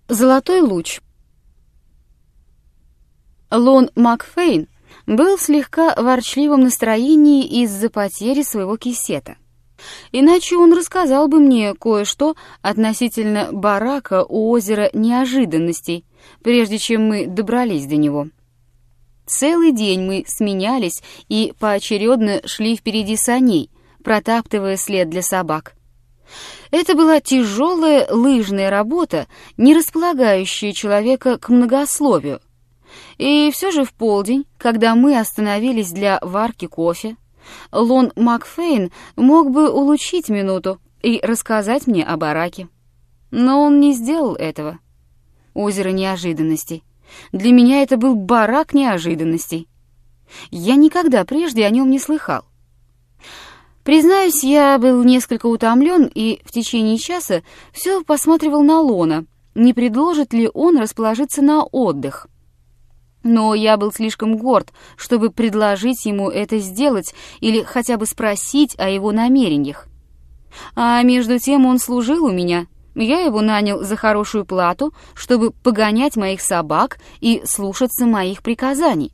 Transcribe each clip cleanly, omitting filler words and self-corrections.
Золотой луч. Лон Макфейн был в слегка ворчливом настроении из-за потери своего кисета. Иначе он рассказал бы мне кое-что относительно барака у озера Неожиданностей, прежде чем мы добрались до него. Целый день мы сменялись и поочередно шли впереди саней, протаптывая след для собак. Это была тяжелая лыжная работа, не располагающая человека к многословию. И все же в полдень, когда мы остановились для варки кофе, Лон Макфейн мог бы улучшить минуту и рассказать мне о бараке. Но он не сделал этого. Озеро Неожиданностей. Для меня это был барак неожиданностей. Я никогда прежде о нем не слыхал. Признаюсь, я был несколько утомлен и в течение часа все посматривал на Лона, не предложит ли он расположиться на отдых. Но я был слишком горд, чтобы предложить ему это сделать или хотя бы спросить о его намерениях. А между тем он служил у меня. Я его нанял за хорошую плату, чтобы погонять моих собак и слушаться моих приказаний.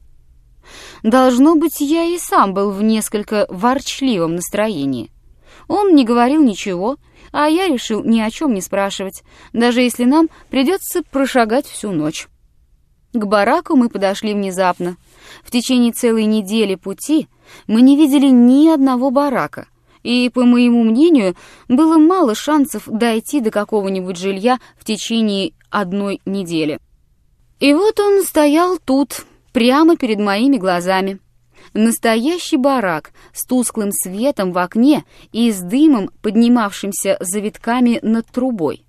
Должно быть, я и сам был в несколько ворчливом настроении. Он не говорил ничего, а я решил ни о чем не спрашивать, даже если нам придется прошагать всю ночь. К бараку мы подошли внезапно. В течение целой недели пути мы не видели ни одного барака, и, по моему мнению, было мало шансов дойти до какого-нибудь жилья в течение одной недели. И вот он стоял тут, прямо перед моими глазами. Настоящий барак с тусклым светом в окне и с дымом, поднимавшимся завитками над трубой.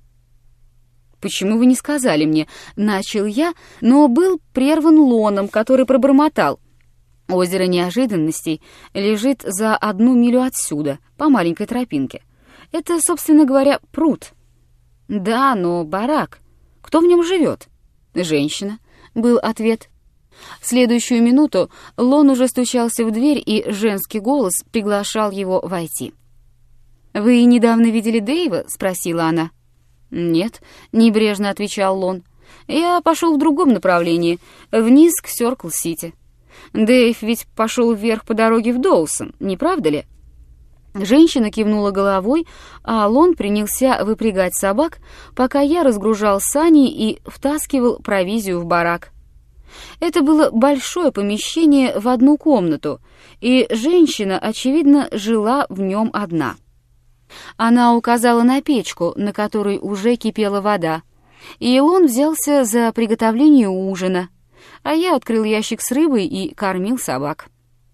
«Почему вы не сказали мне?» — начал я, но был прерван Лоном, который пробормотал. «Озеро Неожиданностей лежит за 1 милю отсюда, по маленькой тропинке. Это, собственно говоря, пруд». «Да, но барак. Кто в нем живет?» «Женщина», — был ответ. В следующую минуту Лон уже стучался в дверь, и женский голос приглашал его войти. «Вы недавно видели Дэйва?» — спросила она. «Нет», — небрежно отвечал Лон. «Я пошел в другом направлении, вниз к Сёркл-Сити. Дэйв ведь пошел вверх по дороге в Доусон, не правда ли?» Женщина кивнула головой, а Лон принялся выпрягать собак, пока я разгружал сани и втаскивал провизию в барак. Это было большое помещение в одну комнату, и женщина, очевидно, жила в нем одна. Она указала на печку, на которой уже кипела вода, и он взялся за приготовление ужина, а я открыл ящик с рыбой и кормил собак.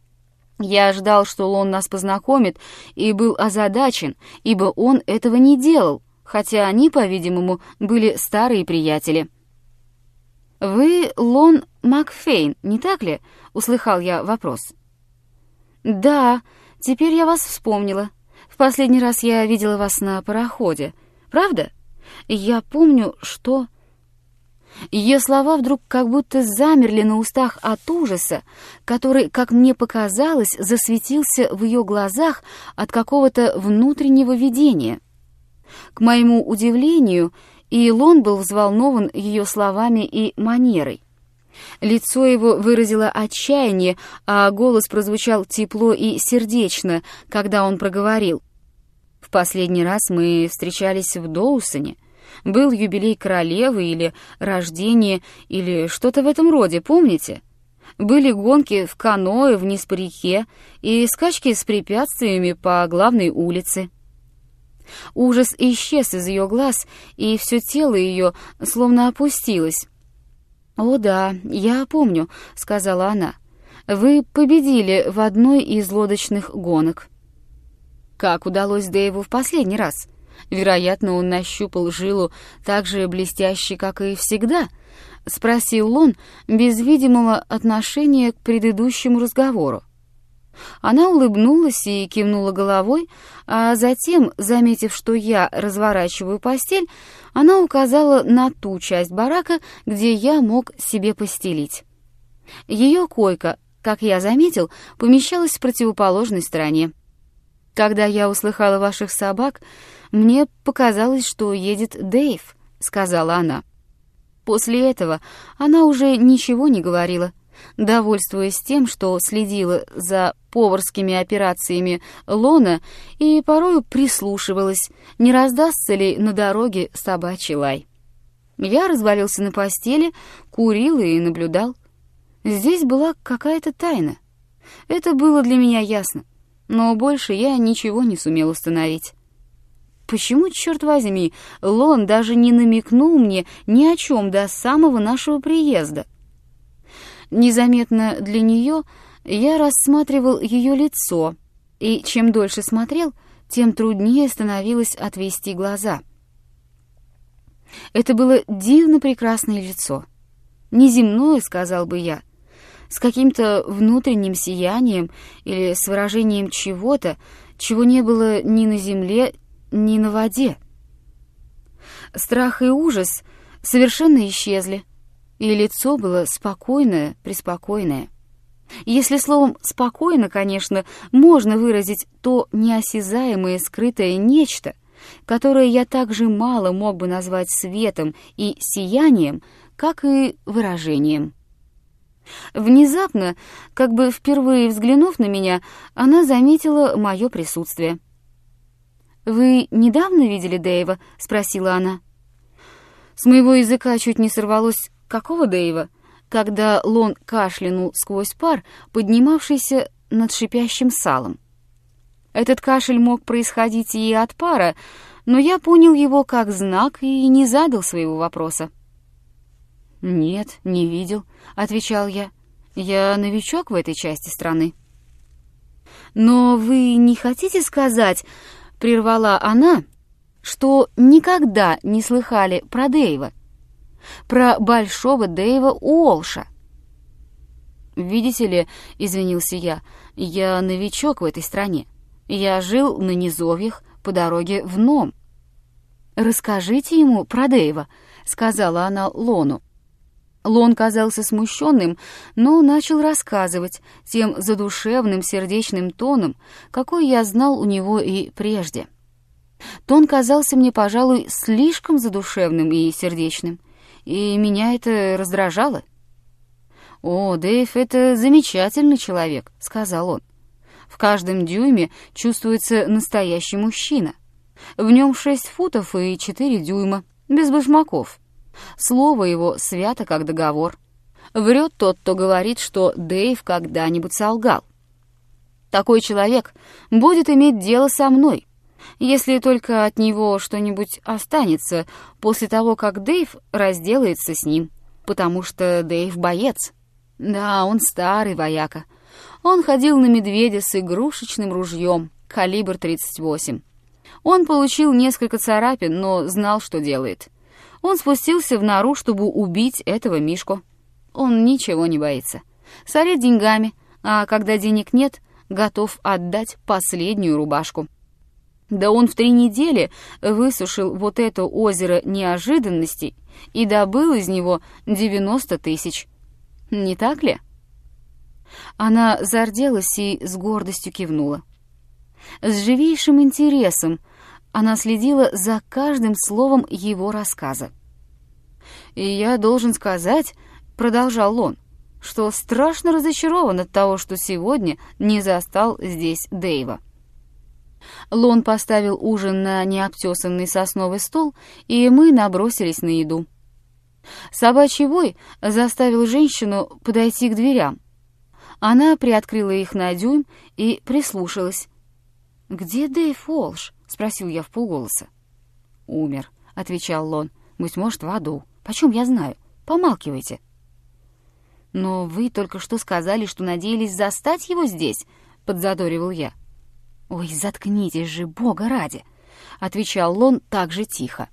Я ждал, что Лон нас познакомит, и был озадачен, ибо он этого не делал, хотя они, по-видимому, были старые приятели. «Вы Лон Макфейн, не так ли?» — услыхал я вопрос. «Да, теперь я вас вспомнила. В последний раз я видела вас на пароходе. Правда? Я помню, что...» Ее слова вдруг как будто замерли на устах от ужаса, который, как мне показалось, засветился в ее глазах от какого-то внутреннего видения. К моему удивлению, и Лон был взволнован ее словами и манерой. Лицо его выразило отчаяние, а голос прозвучал тепло и сердечно, когда он проговорил. «В последний раз мы встречались в Доусоне. Был юбилей королевы или рождение, или что-то в этом роде, помните? Были гонки в каноэ вниз по реке и скачки с препятствиями по главной улице». Ужас исчез из ее глаз, и все тело ее словно опустилось. «О да, я помню», — сказала она. «Вы победили в одной из лодочных гонок». «Как удалось Дэйву в последний раз? Вероятно, он нащупал жилу так же блестяще, как и всегда», — спросил Лон без видимого отношения к предыдущему разговору. Она улыбнулась и кивнула головой, а затем, заметив, что я разворачиваю постель, она указала на ту часть барака, где я мог себе постелить. Ее койка, как я заметил, помещалась в противоположной стороне. «Когда я услыхала ваших собак, мне показалось, что едет Дэйв», — сказала она. После этого она уже ничего не говорила, довольствуясь тем, что следила за поварскими операциями Лона и порою прислушивалась, не раздастся ли на дороге собачий лай. Я развалился на постели, курил и наблюдал. Здесь была какая-то тайна. Это было для меня ясно, но больше я ничего не сумел установить. Почему, черт возьми, Лон даже не намекнул мне ни о чем до самого нашего приезда? Незаметно для нее я рассматривал ее лицо, и чем дольше смотрел, тем труднее становилось отвести глаза. Это было дивно прекрасное лицо. Неземное, сказал бы я, с каким-то внутренним сиянием или с выражением чего-то, чего не было ни на земле, ни на воде. Страх и ужас совершенно исчезли, и лицо было спокойное, преспокойное. Если словом «спокойно», конечно, можно выразить то неосязаемое скрытое нечто, которое я так же мало мог бы назвать светом и сиянием, как и выражением. Внезапно, как бы впервые взглянув на меня, она заметила мое присутствие. «Вы недавно видели Дэйва?» — спросила она. С моего языка чуть не сорвалось «какого Дэйва?», когда Лон кашлянул сквозь пар, поднимавшийся над шипящим салом. Этот кашель мог происходить и от пара, но я понял его как знак и не задал своего вопроса. «Нет, не видел», — отвечал я. «Я новичок в этой части страны». «Но вы не хотите сказать...» — прервала она, что никогда не слыхали про Дэйва, про большого Дэйва Уолша. «Видите ли, — извинился я новичок в этой стране. Я жил на низовьях по дороге в Ном». «Расскажите ему про Дэйва», — сказала она Лону. Лон казался смущенным, но начал рассказывать тем задушевным сердечным тоном, какой я знал у него и прежде. Тон казался мне, пожалуй, слишком задушевным и сердечным, и меня это раздражало. «О, Дэйв — это замечательный человек», — сказал он. «В каждом дюйме чувствуется настоящий мужчина. В нем 6 футов и 4 дюйма, без башмаков. Слово его свято, как договор. Врет тот, кто говорит, что Дэйв когда-нибудь солгал. Такой человек будет иметь дело со мной, если только от него что-нибудь останется после того, как Дэйв разделается с ним, потому что Дэйв боец. Да, он старый вояка. Он ходил на медведя с игрушечным ружьем, калибр 38. Он получил несколько царапин, но знал, что делает. Он спустился в нору, чтобы убить этого Мишку. Он ничего не боится. Сорит деньгами, а когда денег нет, готов отдать последнюю рубашку. Да он в 3 недели высушил вот это озеро неожиданностей и добыл из него 90 тысяч. Не так ли? Она зарделась и с гордостью кивнула. С живейшим интересом она следила за каждым словом его рассказа. «И я должен сказать, — продолжал он, — что страшно разочарован от того, что сегодня не застал здесь Дэйва». Лон поставил ужин на необтесанный сосновый стол, и мы набросились на еду. Собачий вой заставил женщину подойти к дверям. Она приоткрыла их на дюйм и прислушалась. «Где Дэйв Уолш?» — спросил я вполголоса. «Умер», — отвечал Лон. «Быть может, в аду. Почем я знаю? Помалкивайте». «Но вы только что сказали, что надеялись застать его здесь», — подзадоривал я. «Ой, заткнитесь же, Бога ради», — отвечал Лон так же тихо.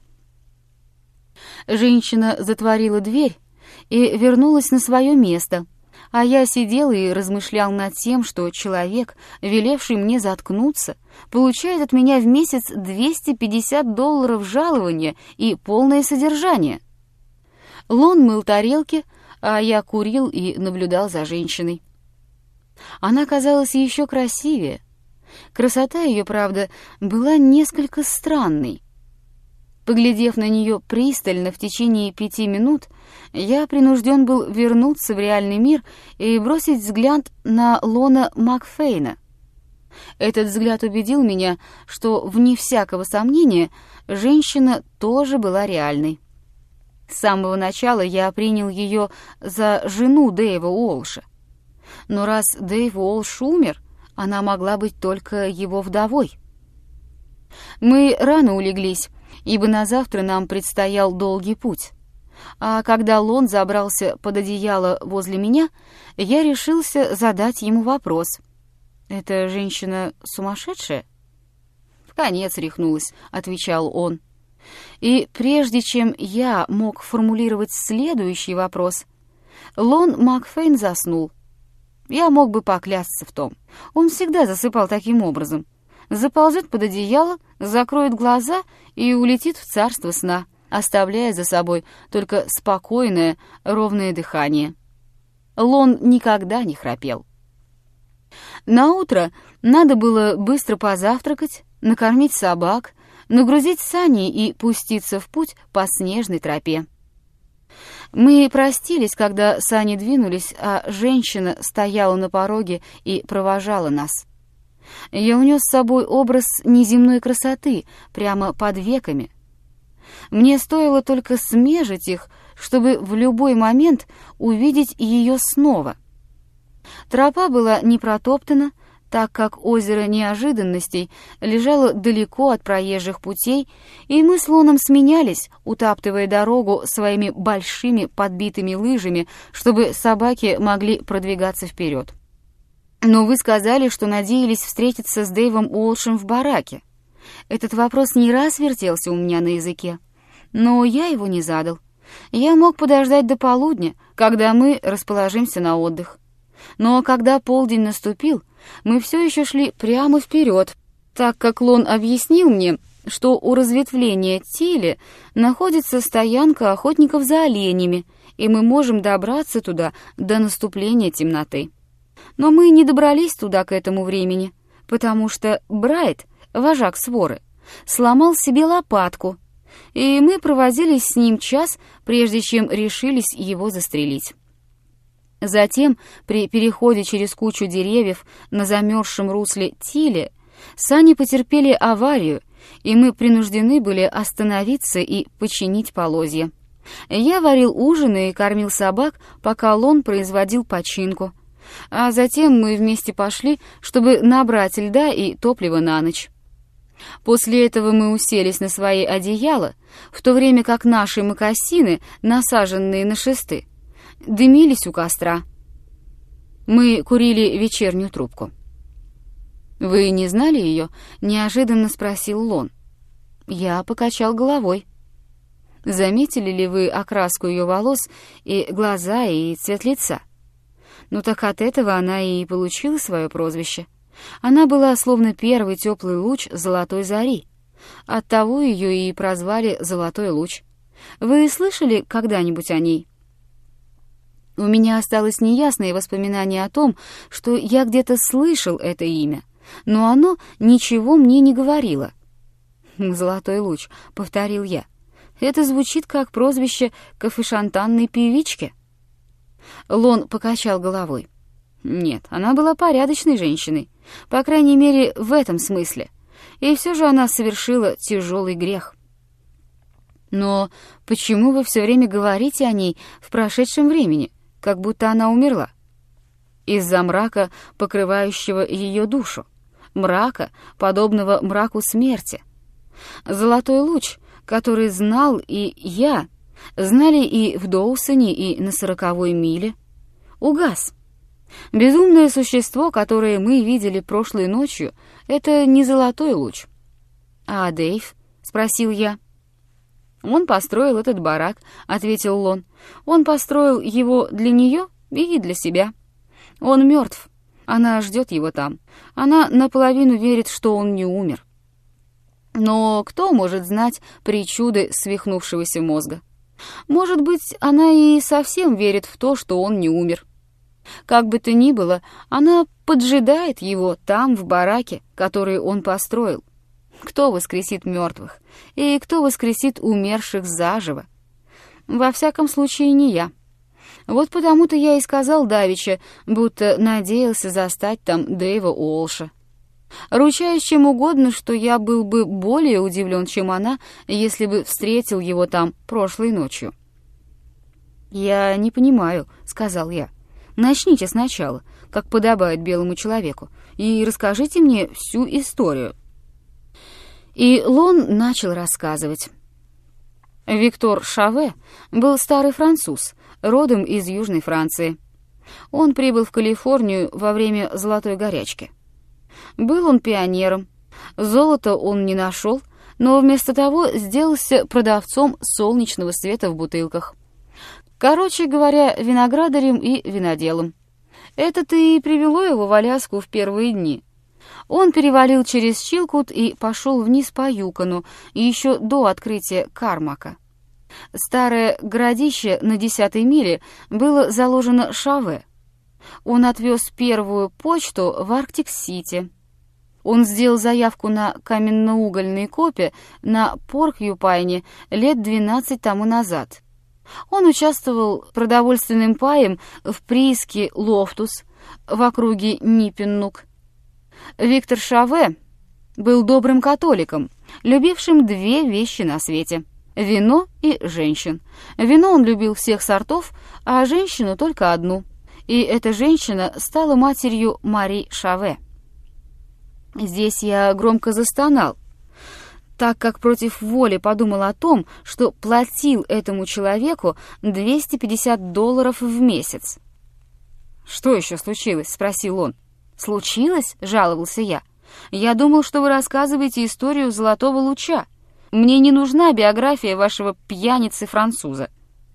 Женщина затворила дверь и вернулась на свое место, а я сидел и размышлял над тем, что человек, велевший мне заткнуться, получает от меня в месяц $250 жалования и полное содержание. Лон мыл тарелки, а я курил и наблюдал за женщиной. Она казалась еще красивее. Красота ее, правда, была несколько странной. Поглядев на нее пристально в течение 5 минут, я принужден был вернуться в реальный мир и бросить взгляд на Лона Макфейна. Этот взгляд убедил меня, что, вне всякого сомнения, женщина тоже была реальной. С самого начала я принял ее за жену Дэйва Уолша. Но раз Дэйв Уолш умер, она могла быть только его вдовой. Мы рано улеглись, ибо на завтра нам предстоял долгий путь. А когда Лон забрался под одеяло возле меня, я решился задать ему вопрос. «Эта женщина сумасшедшая?» «Вконец рехнулась», — отвечал он. И прежде чем я мог формулировать следующий вопрос, Лон Макфейн заснул. Я мог бы поклясться в том. Он всегда засыпал таким образом. Заползет под одеяло, закроет глаза и улетит в царство сна, оставляя за собой только спокойное, ровное дыхание. Лон никогда не храпел. Наутро надо было быстро позавтракать, накормить собак, нагрузить сани и пуститься в путь по снежной тропе. Мы простились, когда сани двинулись, а женщина стояла на пороге и провожала нас. Я унес с собой образ неземной красоты прямо под веками. Мне стоило только смежить их, чтобы в любой момент увидеть ее снова. Тропа была не протоптана, так как озеро неожиданностей лежало далеко от проезжих путей, и мы с Лоном сменялись, утаптывая дорогу своими большими подбитыми лыжами, чтобы собаки могли продвигаться вперед. «Но вы сказали, что надеялись встретиться с Дэйвом Уолшем в бараке». Этот вопрос не раз вертелся у меня на языке, но я его не задал. Я мог подождать до полудня, когда мы расположимся на отдых. Но когда полдень наступил, мы все еще шли прямо вперед, так как Лон объяснил мне, что у разветвления Тиле находится стоянка охотников за оленями, и мы можем добраться туда до наступления темноты. Но мы не добрались туда к этому времени, потому что Брайт, вожак своры, сломал себе лопатку, и мы провозились с ним час, прежде чем решились его застрелить. Затем, при переходе через кучу деревьев на замерзшем русле Тиле, сани потерпели аварию, и мы принуждены были остановиться и починить полозья. Я варил ужин и кормил собак, пока Лон производил починку, а затем мы вместе пошли, чтобы набрать льда и топлива на ночь. После этого мы уселись на свои одеяла, в то время как наши мокасины, насаженные на шесты, дымились у костра. Мы курили вечернюю трубку. «Вы не знали ее?» — неожиданно спросил Лон. Я покачал головой. «Заметили ли вы окраску ее волос и глаза, и цвет лица?» Ну так от этого она и получила свое прозвище. Она была словно первый теплый луч золотой зари. Оттого ее и прозвали «Золотой луч». Вы слышали когда-нибудь о ней? У меня осталось неясное воспоминание о том, что я где-то слышал это имя, но оно ничего мне не говорило. «Золотой луч», — повторил я. «Это звучит как прозвище кафешантанной певички». Лон покачал головой. Нет, она была порядочной женщиной, по крайней мере, в этом смысле, и все же она совершила тяжелый грех. «Но почему вы все время говорите о ней в прошедшем времени, как будто она умерла?» «Из-за мрака, покрывающего ее душу, мрака, подобного мраку смерти. Золотой луч, который знал и я, знали и в Доусоне, и на 40-й миле, угас. Безумное существо, которое мы видели прошлой ночью, это не золотой луч». «А Дэйв?» — спросил я. «Он построил этот барак», — ответил Лон. «Он построил его для нее и для себя. Он мертв. Она ждет его там. Она наполовину верит, что он не умер. Но кто может знать причуды свихнувшегося мозга? Может быть, она и совсем верит в то, что он не умер. Как бы то ни было, она поджидает его там, в бараке, который он построил. Кто воскресит мертвых? И кто воскресит умерших заживо? Во всяком случае, не я. Вот потому-то я и сказал давеча, будто надеялся застать там Дэйва Уолша. Ручаюсь чем угодно, что я был бы более удивлен, чем она, если бы встретил его там прошлой ночью. «Я не понимаю», — сказал я. «Начните сначала, как подобает белому человеку, и расскажите мне всю историю». И Лон начал рассказывать. Виктор Шаве был старый француз, родом из Южной Франции. Он прибыл в Калифорнию во время золотой горячки. Был он пионером. Золота он не нашел, но вместо того сделался продавцом солнечного света в бутылках. Короче говоря, виноградарем и виноделом. Это-то и привело его в Аляску в первые дни. Он перевалил через Чилкут и пошел вниз по Юкону, еще до открытия Кармака. Старое городище на 10-й миле было заложено Шаве. Он отвез первую почту в Арктик-Сити. Он сделал заявку на каменноугольные копи на Порк-Юпайне лет 12 тому назад. Он участвовал продовольственным паем в прииске Лофтус в округе Ниппеннук. Виктор Шаве был добрым католиком, любившим две вещи на свете — вино и женщин. Вино он любил всех сортов, а женщину только одну. И эта женщина стала матерью Мари Шаве. Здесь я громко застонал, так как против воли подумал о том, что платил этому человеку $250 в месяц. «Что еще случилось?» — спросил он. «Случилось?» — жаловался я. «Я думал, что вы рассказываете историю Золотого Луча. Мне не нужна биография вашего пьяницы-француза».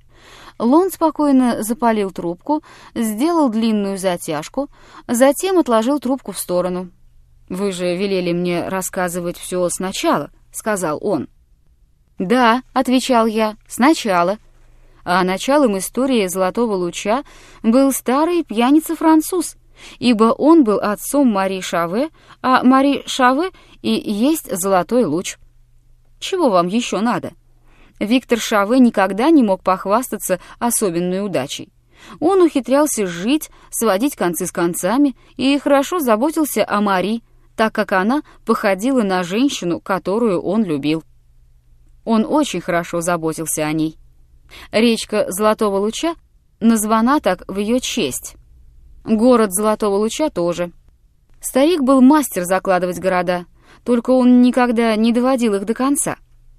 Лон спокойно запалил трубку, сделал длинную затяжку, затем отложил трубку в сторону. «Вы же велели мне рассказывать все сначала», — сказал он. «Да», — отвечал я, — «сначала». А началом истории Золотого Луча был старый пьяница-француз, ибо он был отцом Мари Шаве, а Мари Шаве и есть Золотой Луч. Чего вам еще надо? Виктор Шаве никогда не мог похвастаться особенной удачей. Он ухитрялся жить, сводить концы с концами и хорошо заботился о Мари, так как она походила на женщину, которую он любил. Он очень хорошо заботился о ней. Речка Золотого Луча названа так в ее честь. Город Золотого Луча тоже. Старик был мастер закладывать города, только он никогда не доводил их до конца.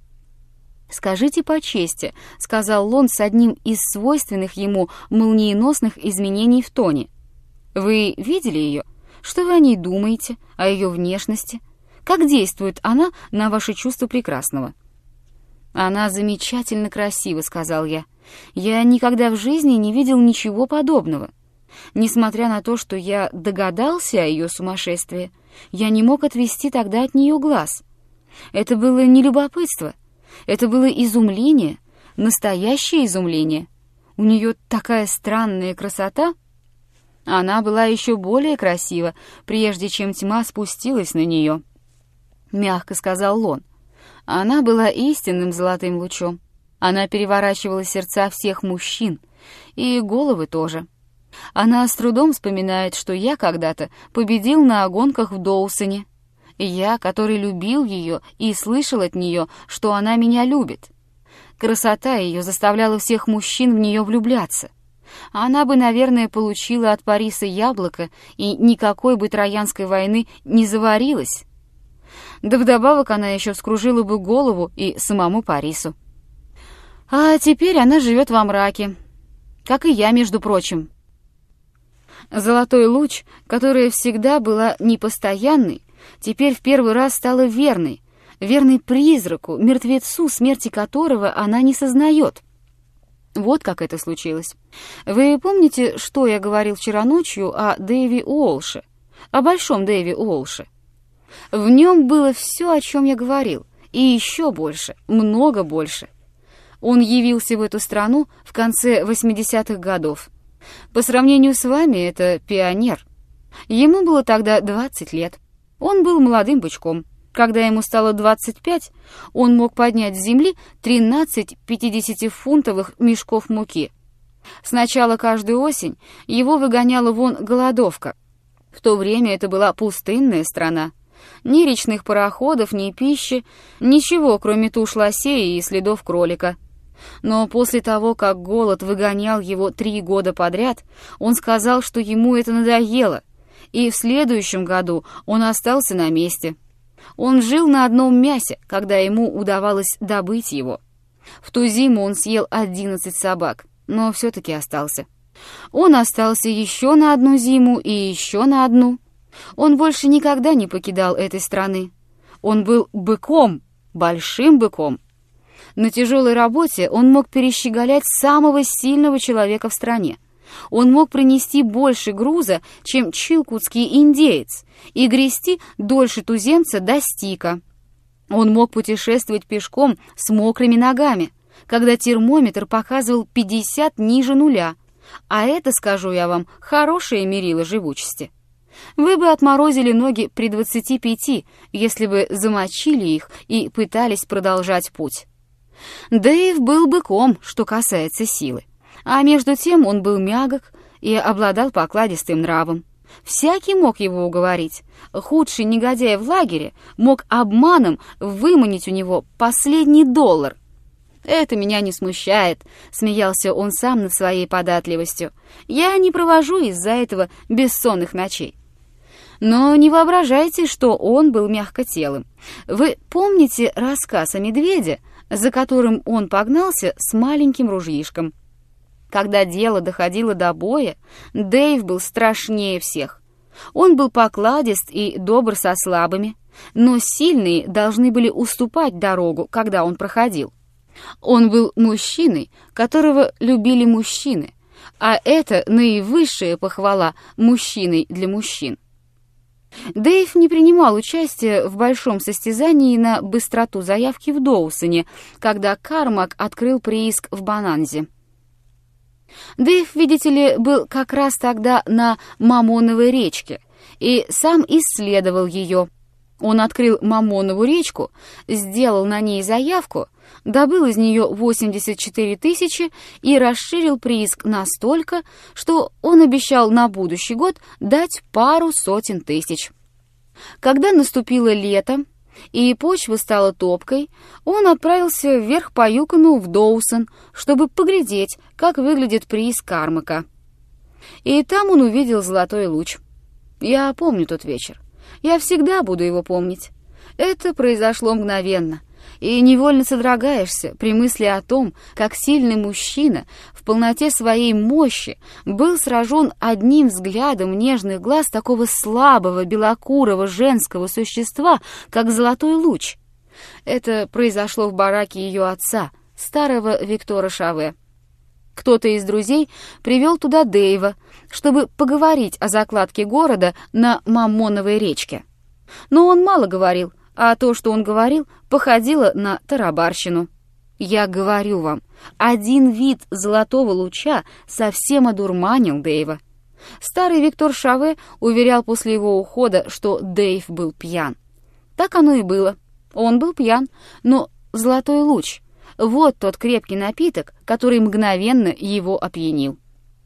«Скажите по чести», — сказал Лон с одним из свойственных ему молниеносных изменений в тоне. «Вы видели ее? Что вы о ней думаете, о ее внешности? Как действует она на ваше чувство прекрасного?» «Она замечательно красива», — сказал я. «Я никогда в жизни не видел ничего подобного. Несмотря на то, что я догадался о ее сумасшествии, я не мог отвести тогда от нее глаз. Это было не любопытство, это было изумление, настоящее изумление. У нее такая странная красота». Она была еще более красива, прежде чем тьма спустилась на нее. Мягко сказал Лон. Она была истинным золотым лучом. Она переворачивала сердца всех мужчин, и головы тоже. Она с трудом вспоминает, что я когда-то победил на гонках в Доусоне. Я, который любил ее и слышал от нее, что она меня любит. Красота ее заставляла всех мужчин в нее влюбляться. Она бы, наверное, получила от Париса яблоко, и никакой бы Троянской войны не заварилась. Да вдобавок она еще вскружила бы голову и самому Парису. А теперь она живет во мраке, как и я, между прочим. Золотой луч, которая всегда была непостоянной, теперь в первый раз стала верной призраку, мертвецу, смерти которого она не сознает. Вот как это случилось. Вы помните, что я говорил вчера ночью о Дэйве Уолше, о большом Дэйве Уолше? В нем было все, о чем я говорил, и еще больше, много больше. Он явился в эту страну в конце 80-х годов. По сравнению с вами, это пионер. Ему было тогда 20 лет. Он был молодым бычком. Когда ему стало 25, он мог поднять с земли 13 50-фунтовых мешков муки. Сначала каждую осень его выгоняла вон голодовка. В то время это была пустынная страна. Ни речных пароходов, ни пищи, ничего, кроме туш лосей и следов кролика. Но после того, как голод выгонял его 3 года подряд, он сказал, что ему это надоело, и в следующем году он остался на месте. Он жил на одном мясе, когда ему удавалось добыть его. В ту зиму он съел 11 собак, но все-таки остался. Он остался еще на одну зиму и еще на одну. Он больше никогда не покидал этой страны. Он был быком, большим быком. На тяжелой работе он мог перещеголять самого сильного человека в стране. Он мог принести больше груза, чем чилкутский индеец, и грести дольше туземца до стика. Он мог путешествовать пешком с мокрыми ногами, когда термометр показывал 50 ниже нуля, а это, скажу я вам, хорошее мерило живучести. Вы бы отморозили ноги при 25, если бы замочили их и пытались продолжать путь. Дэйв был быком, что касается силы. А между тем он был мягок и обладал покладистым нравом. Всякий мог его уговорить. Худший негодяй в лагере мог обманом выманить у него последний $1. «Это меня не смущает», — смеялся он сам над своей податливостью. «Я не провожу из-за этого бессонных ночей». Но не воображайте, что он был мягкотелым. Вы помните рассказ о медведе, за которым он погнался с маленьким ружьишком? Когда дело доходило до боя, Дэйв был страшнее всех. Он был покладист и добр со слабыми, но сильные должны были уступать дорогу, когда он проходил. Он был мужчиной, которого любили мужчины, а это наивысшая похвала мужчиной для мужчин. Дэйв не принимал участия в большом состязании на быстроту заявки в Доусоне, когда Кармак открыл прииск в Бонанзе. Дэйв, видите ли, был как раз тогда на Мамоновой речке и сам исследовал ее. Он открыл Мамонову речку, сделал на ней заявку, добыл из нее 84 тысячи и расширил прииск настолько, что он обещал на будущий год дать пару сотен тысяч. Когда наступило лето и почва стала топкой, он отправился вверх по Юкону в Доусон, чтобы поглядеть, как выглядит прииск Кармака. И там он увидел золотой луч. Я помню тот вечер. Я всегда буду его помнить. Это произошло мгновенно, и невольно содрогаешься при мысли о том, как сильный мужчина в полноте своей мощи был сражен одним взглядом нежных глаз такого слабого белокурого женского существа, как золотой луч. Это произошло в бараке ее отца, старого Виктора Шаве. Кто-то из друзей привел туда Дэйва, чтобы поговорить о закладке города на Мамоновой речке. Но он мало говорил, а то, что он говорил, походило на тарабарщину. Я говорю вам, один вид золотого луча совсем одурманил Дэйва. Старый Виктор Шаве уверял после его ухода, что Дэйв был пьян. Так оно и было. Он был пьян, но золотой луч — вот тот крепкий напиток, который мгновенно его опьянил.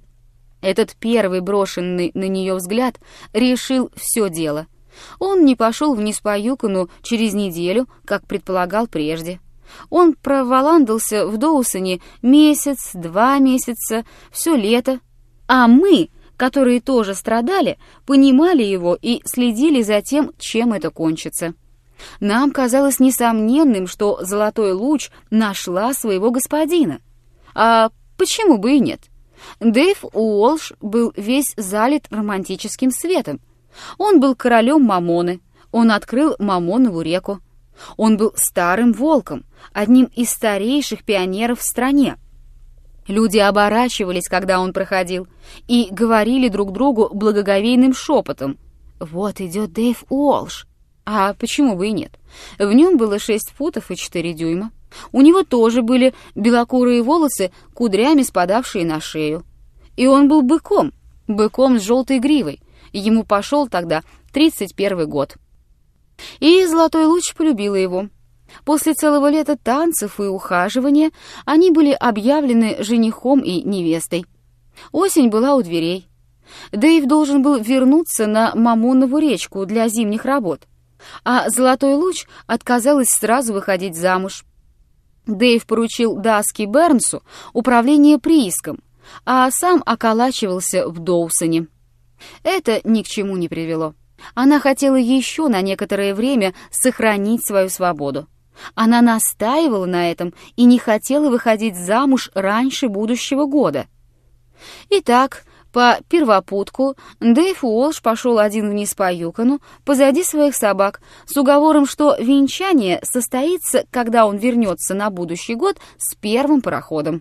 Этот первый брошенный на нее взгляд решил все дело. Он не пошел вниз по Юкону через неделю, как предполагал прежде. Он проволандался в Доусоне месяц, 2 месяца, все лето. А мы, которые тоже страдали, понимали его и следили за тем, чем это кончится. Нам казалось несомненным, что золотой луч нашла своего господина. А почему бы и нет? Дэйв Уолш был весь залит романтическим светом. Он был королем Мамоны, он открыл Мамонову реку. Он был старым волком, одним из старейших пионеров в стране. Люди оборачивались, когда он проходил, и говорили друг другу благоговейным шепотом: «Вот идет Дэйв Уолш». А почему бы и нет? В нем было 6 футов и 4 дюйма. У него тоже были белокурые волосы, кудрями спадавшие на шею. И он был быком с желтой гривой. Ему пошел тогда 31 год. И Золотой луч полюбила его. После целого лета танцев и ухаживания они были объявлены женихом и невестой. Осень была у дверей. Дэйв должен был вернуться на Мамонову речку для зимних работ, а Золотой луч отказалась сразу выходить замуж. Дэйв поручил Даске Бернсу управление прииском, а сам околачивался в Доусоне. Это ни к чему не привело. Она хотела еще на некоторое время сохранить свою свободу. Она настаивала на этом и не хотела выходить замуж раньше будущего года. Итак, по первопутку Дэйв Уолш пошел один вниз по Юкону, позади своих собак, с уговором, что венчание состоится, когда он вернется на будущий год с первым пароходом.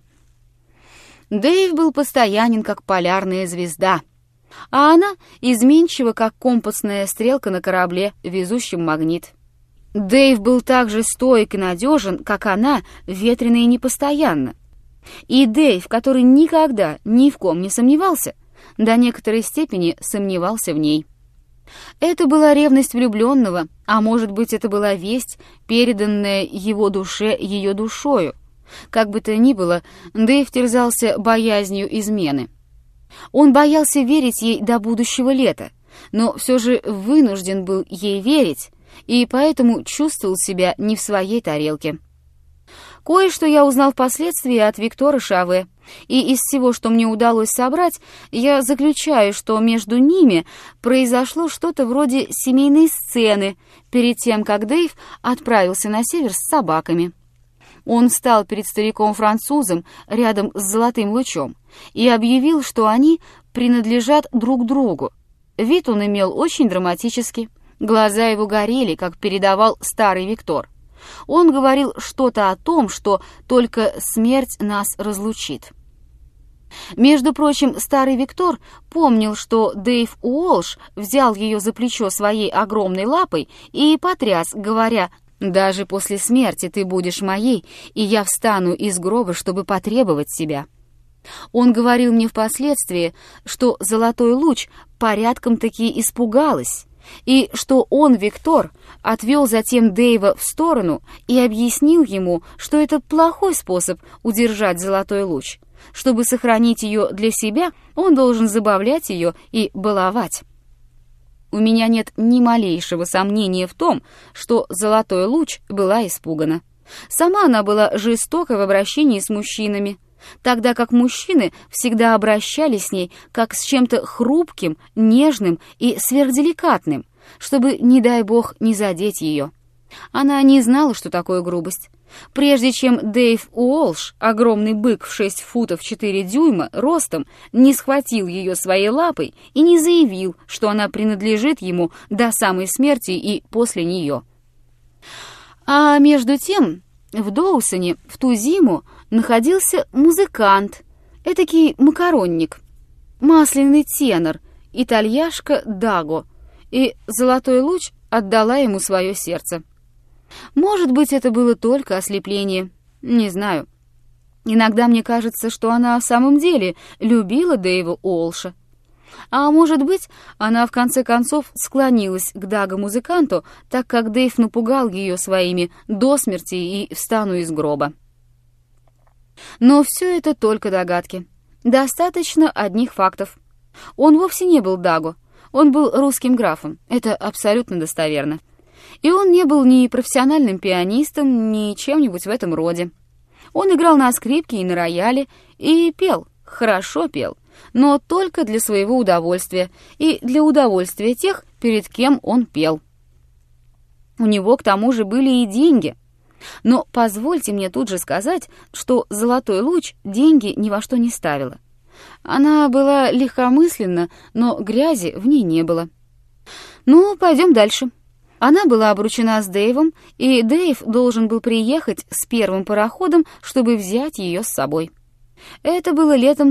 Дэйв был постоянен, как полярная звезда, а она изменчива, как компасная стрелка на корабле, везущем магнит. Дэйв был так же стойк и надежен, как она, ветрено и непостоянно. И Дэйв, который никогда ни в ком не сомневался, до некоторой степени сомневался в ней. Это была ревность влюбленного, а может быть, это была весть, переданная его душе ее душою. Как бы то ни было, Дэйв терзался боязнью измены. Он боялся верить ей до будущего лета, но все же вынужден был ей верить, и поэтому чувствовал себя не в своей тарелке. Кое-что я узнал впоследствии от Виктора Шаве, и из всего, что мне удалось собрать, я заключаю, что между ними произошло что-то вроде семейной сцены перед тем, как Дэйв отправился на север с собаками. Он встал перед стариком-французом рядом с Золотым лучом и объявил, что они принадлежат друг другу. Вид он имел очень драматический, глаза его горели, как передавал старый Виктор. Он говорил что-то о том, что только смерть нас разлучит. Между прочим, старый Виктор помнил, что Дэйв Уолш взял ее за плечо своей огромной лапой и потряс, говоря: «Даже после смерти ты будешь моей, и я встану из гроба, чтобы потребовать себя». Он говорил мне впоследствии, что Золотой луч порядком-таки испугалась, и что он, Виктор, отвел затем Дэйва в сторону и объяснил ему, что это плохой способ удержать Золотой луч. Чтобы сохранить ее для себя, он должен забавлять ее и баловать. У меня нет ни малейшего сомнения в том, что Золотой луч была испугана. Сама она была жестока в обращении с мужчинами, тогда как мужчины всегда обращались с ней как с чем-то хрупким, нежным и сверхделикатным, чтобы, не дай бог, не задеть ее. Она не знала, что такое грубость. Прежде чем Дэйв Уолш, огромный бык в 6 футов 4 дюйма ростом, не схватил ее своей лапой и не заявил, что она принадлежит ему до самой смерти и после нее. А между тем в Доусоне в ту зиму находился музыкант, этакий макаронник, масляный тенор, итальяшка Даго, и Золотой луч отдала ему свое сердце. Может быть, это было только ослепление, не знаю. Иногда мне кажется, что она в самом деле любила Дэйва Уолша. А может быть, она в конце концов склонилась к Даго-музыканту, так как Дэйв напугал ее своими до смерти и встану из гроба. Но все это только догадки. Достаточно одних фактов. Он вовсе не был Даго, он был русским графом, это абсолютно достоверно. И он не был ни профессиональным пианистом, ни чем-нибудь в этом роде. Он играл на скрипке и на рояле, и пел, хорошо пел, но только для своего удовольствия и для удовольствия тех, перед кем он пел. У него к тому же были и деньги. Но позвольте мне тут же сказать, что Золотой луч деньги ни во что не ставила. Она была легкомысленна, но грязи в ней не было. Ну, пойдем дальше. Она была обручена с Дэйвом, и Дэйв должен был приехать с первым пароходом, чтобы взять ее с собой. Это было летом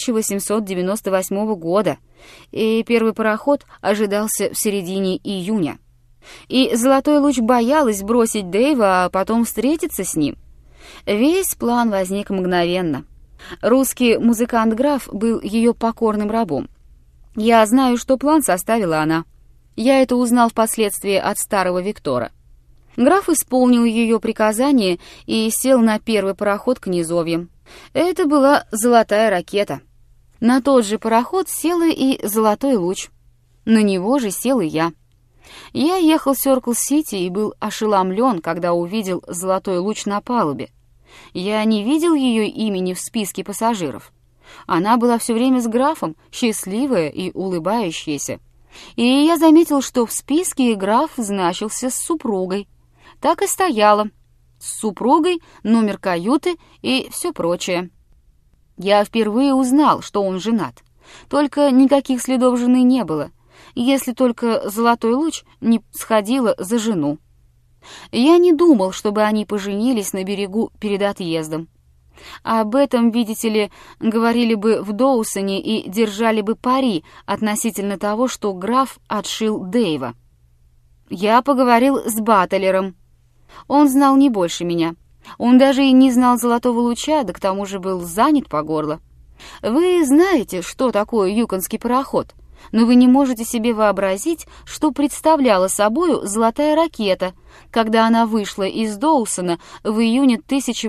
1898 года, и первый пароход ожидался в середине июня. И Золотой луч боялась бросить Дэйва, а потом встретиться с ним. Весь план возник мгновенно. Русский музыкант-граф был ее покорным рабом. Я знаю, что план составила она. Я это узнал впоследствии от старого Виктора. Граф исполнил ее приказание и сел на первый пароход к низовьям. Это была «Золотая ракета». На тот же пароход сел и «Золотой луч». На него же сел и я. Я ехал в Сёркл-Сити и был ошеломлен, когда увидел «Золотой луч» на палубе. Я не видел ее имени в списке пассажиров. Она была все время с графом, счастливая и улыбающаяся. И я заметил, что в списке граф значился с супругой. Так и стояло. С супругой, номер каюты и все прочее. Я впервые узнал, что он женат. Только никаких следов жены не было, если только «Золотой луч» не сходила за жену. Я не думал, чтобы они поженились на берегу перед отъездом. Об этом, видите ли, говорили бы в Доусоне и держали бы пари относительно того, что граф отшил Дэйва. Я поговорил с Батлером. Он знал не больше меня. Он даже и не знал «Золотого луча», да к тому же был занят по горло. Вы знаете, что такое юконский пароход, но вы не можете себе вообразить, что представляла собою «Золотая ракета», когда она вышла из Доусона в июне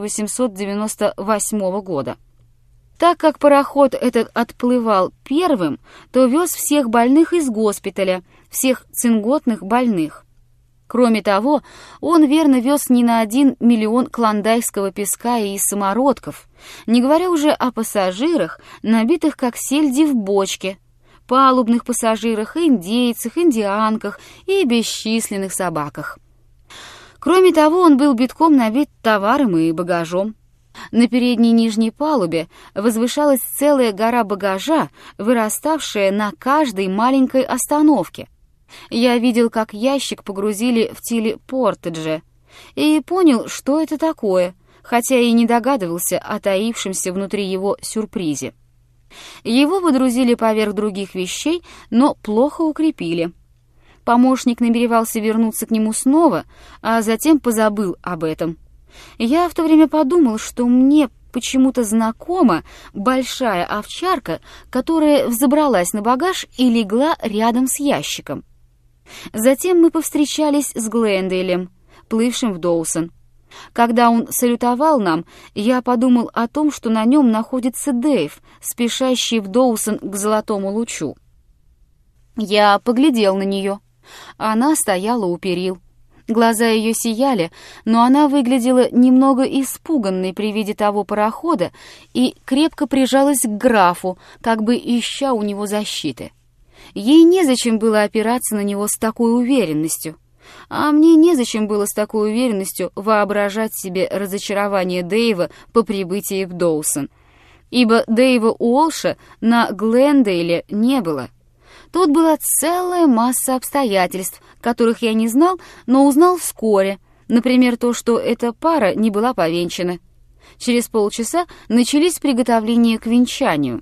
1898 года. Так как пароход этот отплывал первым, то вез всех больных из госпиталя, всех цинготных больных. Кроме того, он верно вез не на 1 миллион клондайкского песка и самородков, не говоря уже о пассажирах, набитых как сельди в бочке, палубных пассажирах, индейцах, индианках и бесчисленных собаках. Кроме того, он был битком набит товаром и багажом. На передней нижней палубе возвышалась целая гора багажа, выраставшая на каждой маленькой остановке. Я видел, как ящик погрузили в телепортедже, и понял, что это такое, хотя и не догадывался о таившемся внутри его сюрпризе. Его водрузили поверх других вещей, но плохо укрепили. Помощник намеревался вернуться к нему снова, а затем позабыл об этом. Я в то время подумал, что мне почему-то знакома большая овчарка, которая взобралась на багаж и легла рядом с ящиком. Затем мы повстречались с Глендейлем, плывшим в Доусон. Когда он салютовал нам, я подумал о том, что на нем находится Дэйв, спешащий в Доусон к Золотому лучу. Я поглядел на нее. Она стояла у перил. Глаза ее сияли, но она выглядела немного испуганной при виде того парохода и крепко прижалась к графу, как бы ища у него защиты. Ей незачем было опираться на него с такой уверенностью, а мне незачем было с такой уверенностью воображать себе разочарование Дэйва по прибытии в Доусон, ибо Дэйва Уолша на Глендейле не было. Тут была целая масса обстоятельств, которых я не знал, но узнал вскоре, например, то, что эта пара не была повенчана. Через полчаса начались приготовления к венчанию.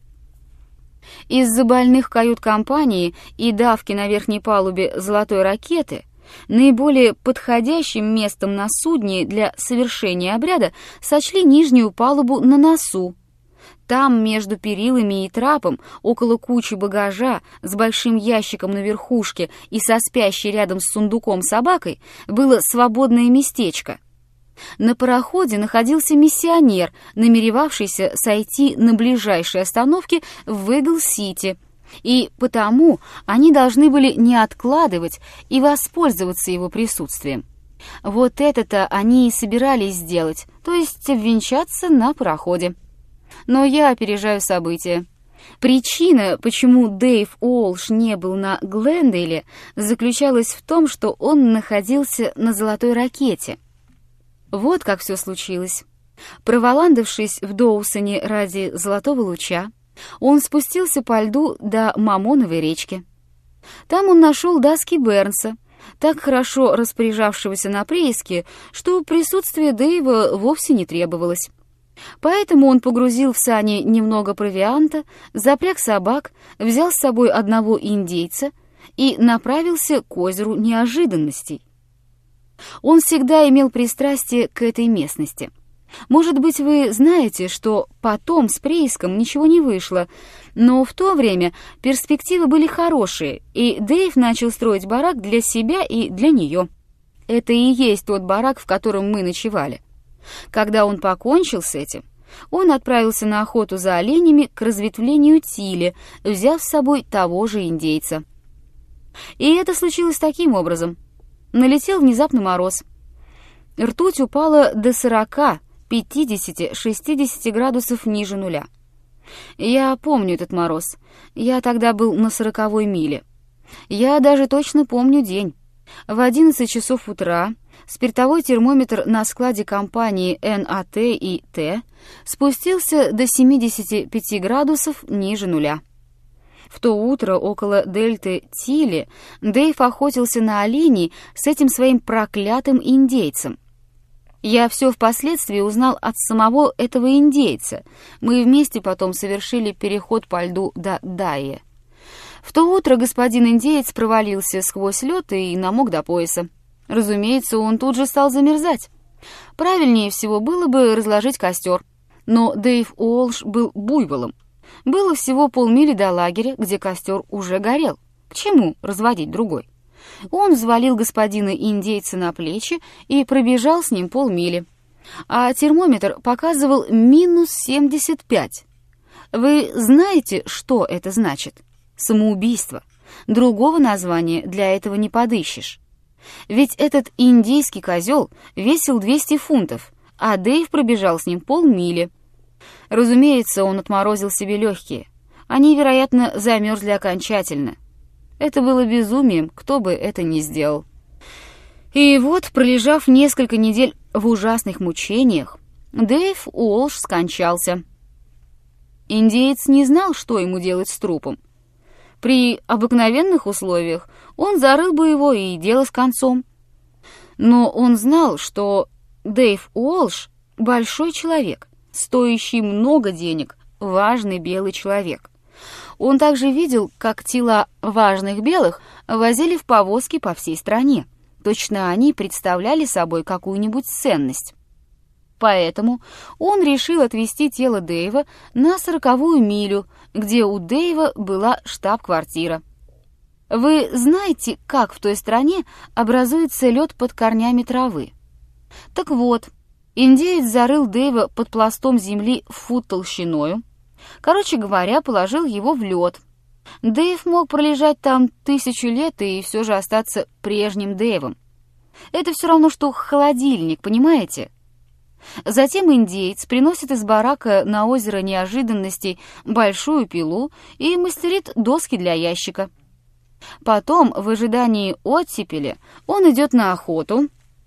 Из-за больных кают-компании и давки на верхней палубе «Золотой ракеты» наиболее подходящим местом на судне для совершения обряда сочли нижнюю палубу на носу. Там, между перилами и трапом, около кучи багажа, с большим ящиком на верхушке и со спящей рядом с сундуком собакой, было свободное местечко. На пароходе находился миссионер, намеревавшийся сойти на ближайшей остановке в Игл-Сити, и потому они должны были не откладывать и воспользоваться его присутствием. Вот это-то они и собирались сделать, то есть обвенчаться на пароходе. Но я опережаю события. Причина, почему Дэйв Уолш не был на Глендейле, заключалась в том, что он находился на «Золотой ракете». Вот как все случилось. Проволандавшись в Доусоне ради «Золотого луча», он спустился по льду до Мамоновой речки. Там он нашел Даски Бернса, так хорошо распоряжавшегося на прииске, что присутствие Дэйва вовсе не требовалось. Поэтому он погрузил в сани немного провианта, запряг собак, взял с собой одного индейца и направился к озеру неожиданностей. Он всегда имел пристрастие к этой местности. Может быть, вы знаете, что потом с прииском ничего не вышло, но в то время перспективы были хорошие, и Дэйв начал строить барак для себя и для нее. Это и есть тот барак, в котором мы ночевали. Когда он покончил с этим, он отправился на охоту за оленями к разветвлению Тиле, взяв с собой того же индейца. И это случилось таким образом. Налетел внезапно мороз. Ртуть упала до 40, 50, 60 градусов ниже нуля. Я помню этот мороз. Я тогда был на 40-й миле. Я даже точно помню день. В 11 часов утра спиртовой термометр на складе компании НАТ и Т спустился до 75 градусов ниже нуля. В то утро около дельты Тиле Дэйв охотился на оленей с этим своим проклятым индейцем. Я все впоследствии узнал от самого этого индейца. Мы вместе потом совершили переход по льду до Дайе. В то утро господин индеец провалился сквозь лед и намок до пояса. Разумеется, он тут же стал замерзать. Правильнее всего было бы разложить костер. Но Дэйв Уолш был буйволом. Было всего полмили до лагеря, где костер уже горел. К чему разводить другой? Он взвалил господина индейца на плечи и пробежал с ним полмили. А термометр показывал минус 75. Вы знаете, что это значит? Самоубийство. Другого названия для этого не подыщешь. Ведь этот индейский козел весил 200 фунтов, а Дэйв пробежал с ним полмили. Разумеется, он отморозил себе легкие. Они, вероятно, замерзли окончательно. Это было безумием, кто бы это ни сделал. И вот, пролежав несколько недель в ужасных мучениях, Дэйв Уолш скончался. Индеец не знал, что ему делать с трупом. При обыкновенных условиях он зарыл бы его, и дело с концом. Но он знал, что Дэйв Уолш — большой человек, стоящий много денег, важный белый человек. Он также видел, как тела важных белых возили в повозки по всей стране. Точно они представляли собой какую-нибудь ценность. Поэтому он решил отвезти тело Дэйва на 40-ю милю, где у Дэйва была штаб-квартира. Вы знаете, как в той стране образуется лед под корнями травы? Так вот, индеец зарыл Дэйва под пластом земли в фут толщиною. Короче говоря, положил его в лед. Дэйв мог пролежать там 1000 лет и все же остаться прежним Дэйвом. Это все равно, что холодильник, понимаете? Затем индеец приносит из барака на озеро неожиданностей большую пилу и мастерит доски для ящика. Потом, в ожидании оттепели, он идет на охоту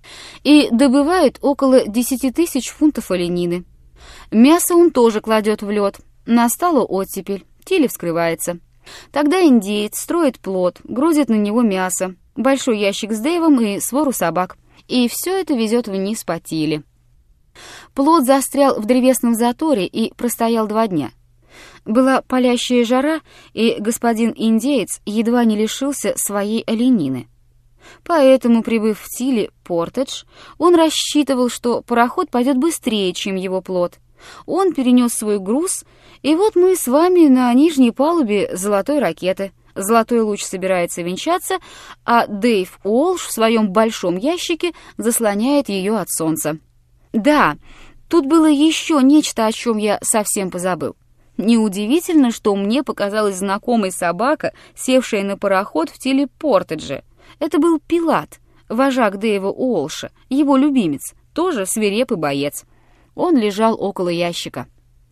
и добывает около 10 000 фунтов оленины. Мясо он тоже кладет в лед. Настала оттепель, Тиле вскрывается. Тогда индеец строит плот, грузит на него мясо, большой ящик с Дэйвом и свору собак, и все это везет вниз по Тиле. Плот застрял в древесном заторе и простоял 2 дня. Была палящая жара, и господин индеец едва не лишился своей оленины. Поэтому, прибыв в Тиле, Портедж, он рассчитывал, что пароход пойдет быстрее, чем его плот. Он перенес свой груз, и вот мы с вами на нижней палубе золотой ракеты. Золотой луч собирается венчаться, а Дэйв Уолш в своем большом ящике заслоняет ее от солнца. Да, тут было еще нечто, о чем я совсем позабыл. Неудивительно, что мне показалась знакомой собака, севшая на пароход в Тиле Портедже. Это был Пилат, вожак Дэйва Уолша, его любимец, тоже свирепый боец. Он лежал около ящика.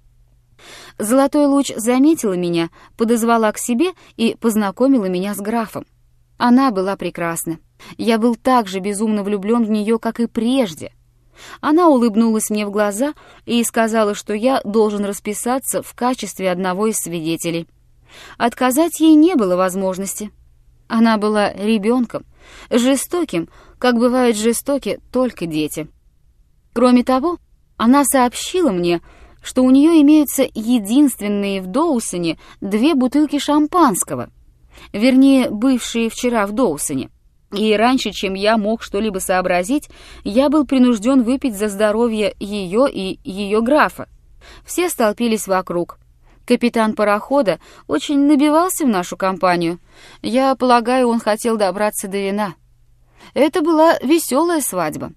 Золотой луч заметила меня, подозвала к себе и познакомила меня с графом. Она была прекрасна. Я был так же безумно влюблен в нее, как и прежде. Она улыбнулась мне в глаза и сказала, что я должен расписаться в качестве одного из свидетелей. Отказать ей не было возможности. Она была ребенком, жестоким, как бывают жестоки только дети. Кроме того, она сообщила мне, что у нее имеются единственные в Доусоне 2 бутылки шампанского, вернее, бывшие вчера в Доусоне. И раньше, чем я мог что-либо сообразить, я был принужден выпить за здоровье ее и ее графа. Все столпились вокруг. Капитан парохода очень набивался в нашу компанию. Я полагаю, он хотел добраться до вина. Это была веселая свадьба.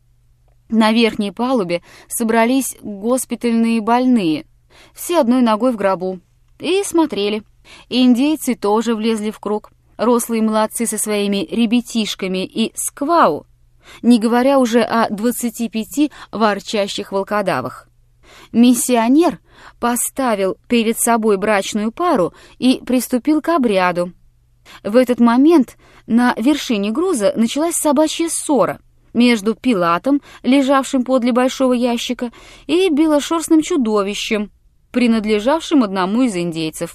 На верхней палубе собрались госпитальные больные, все одной ногой в гробу, и смотрели. Индейцы тоже влезли в круг, рослые молодцы со своими ребятишками и сквау, не говоря уже о 25 ворчащих волкодавах. Миссионер поставил перед собой брачную пару и приступил к обряду. В этот момент на вершине груза началась собачья ссора между Пилатом, лежавшим подле большого ящика, и белошерстным чудовищем, принадлежавшим одному из индейцев.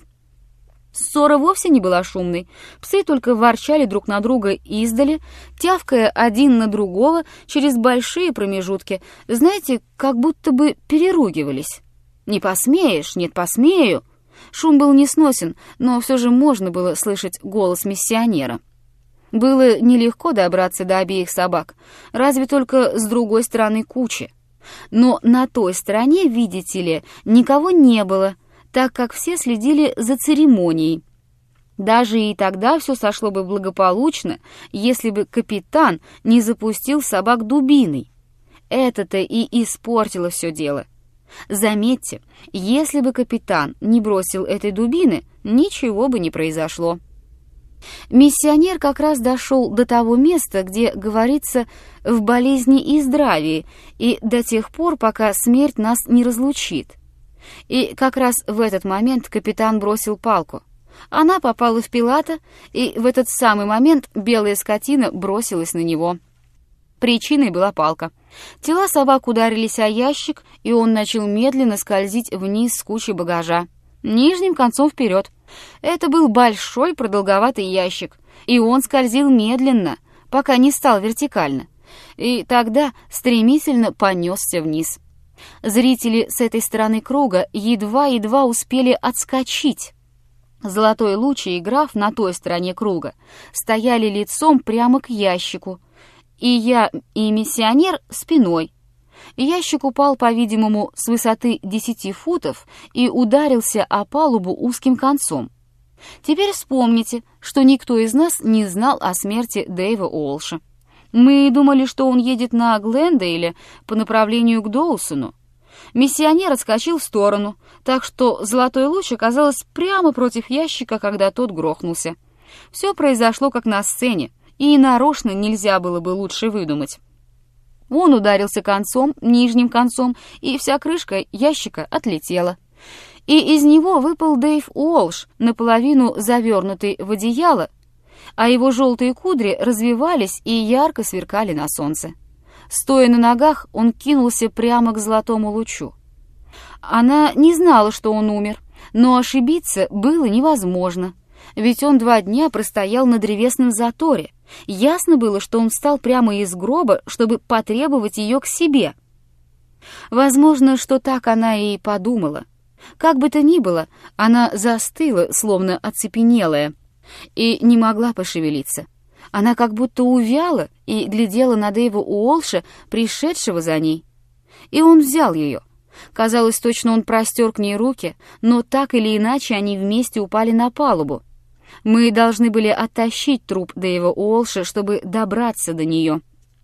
Ссора вовсе не была шумной, псы только ворчали друг на друга издали, тявкая один на другого через большие промежутки, знаете, как будто бы переругивались. «Не посмеешь, нет, посмею». Шум был несносен, но все же можно было слышать голос миссионера. Было нелегко добраться до обеих собак, разве только с другой стороны кучи. Но на той стороне, видите ли, никого не было, так как все следили за церемонией. Даже и тогда все сошло бы благополучно, если бы капитан не запустил собак дубиной. Это-то и испортило все дело. Заметьте, если бы капитан не бросил этой дубины, ничего бы не произошло. Миссионер как раз дошел до того места, где говорится «в болезни и здравии», и до тех пор, пока смерть нас не разлучит. И как раз в этот момент капитан бросил палку. Она попала в Пилата, и в этот самый момент белая скотина бросилась на него. Причиной была палка. Тела собак ударились о ящик, и он начал медленно скользить вниз с кучи багажа, нижним концом вперед. Это был большой продолговатый ящик, и он скользил медленно, пока не стал вертикально, и тогда стремительно понесся вниз. Зрители с этой стороны круга едва-едва успели отскочить. Золотой луч и граф на той стороне круга стояли лицом прямо к ящику, и я и миссионер спиной. Ящик упал, по-видимому, с высоты 10 футов и ударился о палубу узким концом. Теперь вспомните, что никто из нас не знал о смерти Дэйва Уолша. Мы думали, что он едет на Глендейле по направлению к Доусону. Миссионер отскочил в сторону, так что золотой луч оказался прямо против ящика, когда тот грохнулся. Все произошло как на сцене, и нарочно нельзя было бы лучше выдумать. Он ударился концом, нижним концом, и вся крышка ящика отлетела. И из него выпал Дэйв Уолш, наполовину завернутый в одеяло, а его желтые кудри развивались и ярко сверкали на солнце. Стоя на ногах, он кинулся прямо к золотому лучу. Она не знала, что он умер, но ошибиться было невозможно, ведь он 2 дня простоял на древесном заторе. Ясно было, что он встал прямо из гроба, чтобы потребовать ее к себе. Возможно, что так она и подумала. Как бы то ни было, она застыла, словно оцепенелая, и не могла пошевелиться. Она как будто увяла и глядела на Дэйва Уолша, пришедшего за ней. И он взял ее. Казалось, точно он простер к ней руки, но так или иначе они вместе упали на палубу. Мы должны были оттащить труп Дэйва Уолша, чтобы добраться до нее.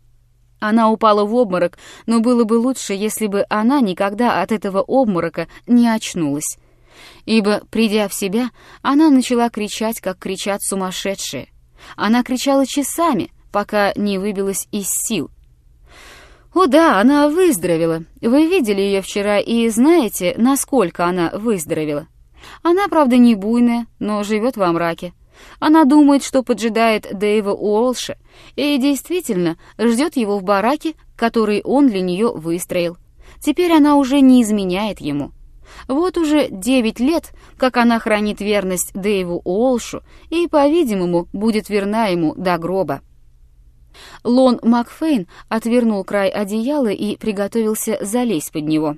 Она упала в обморок, но было бы лучше, если бы она никогда от этого обморока не очнулась. Ибо, придя в себя, она начала кричать, как кричат сумасшедшие. Она кричала часами, пока не выбилась из сил. О да, она выздоровела. Вы видели ее вчера и знаете, насколько она выздоровела. Она, правда, не буйная, но живет во мраке. Она думает, что поджидает Дэйва Уолша, и действительно ждет его в бараке, который он для нее выстроил. Теперь она уже не изменяет ему. Вот уже 9 лет, как она хранит верность Дэйву Уолшу и, по-видимому, будет верна ему до гроба. Лон Макфейн отвернул край одеяла и приготовился залезть под него.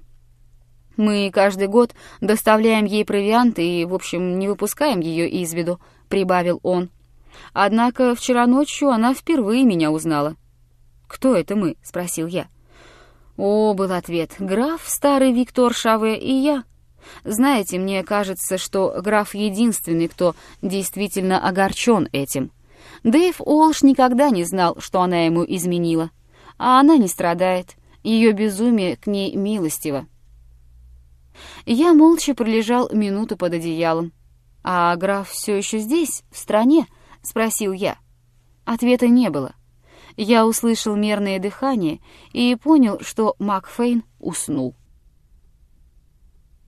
«Мы каждый год доставляем ей провиант и, в общем, не выпускаем ее из виду», — прибавил он. Однако вчера ночью она впервые меня узнала. «Кто это мы?» — спросил я. «О», — был ответ, — «граф, старый Виктор Шаве и я. Знаете, мне кажется, что граф единственный, кто действительно огорчен этим. Дэйв Уолш никогда не знал, что она ему изменила. А она не страдает. Ее безумие к ней милостиво». Я молча пролежал минуту под одеялом. «А граф все еще здесь, в стране?» — спросил я. Ответа не было. Я услышал мерное дыхание и понял, что Макфейн уснул.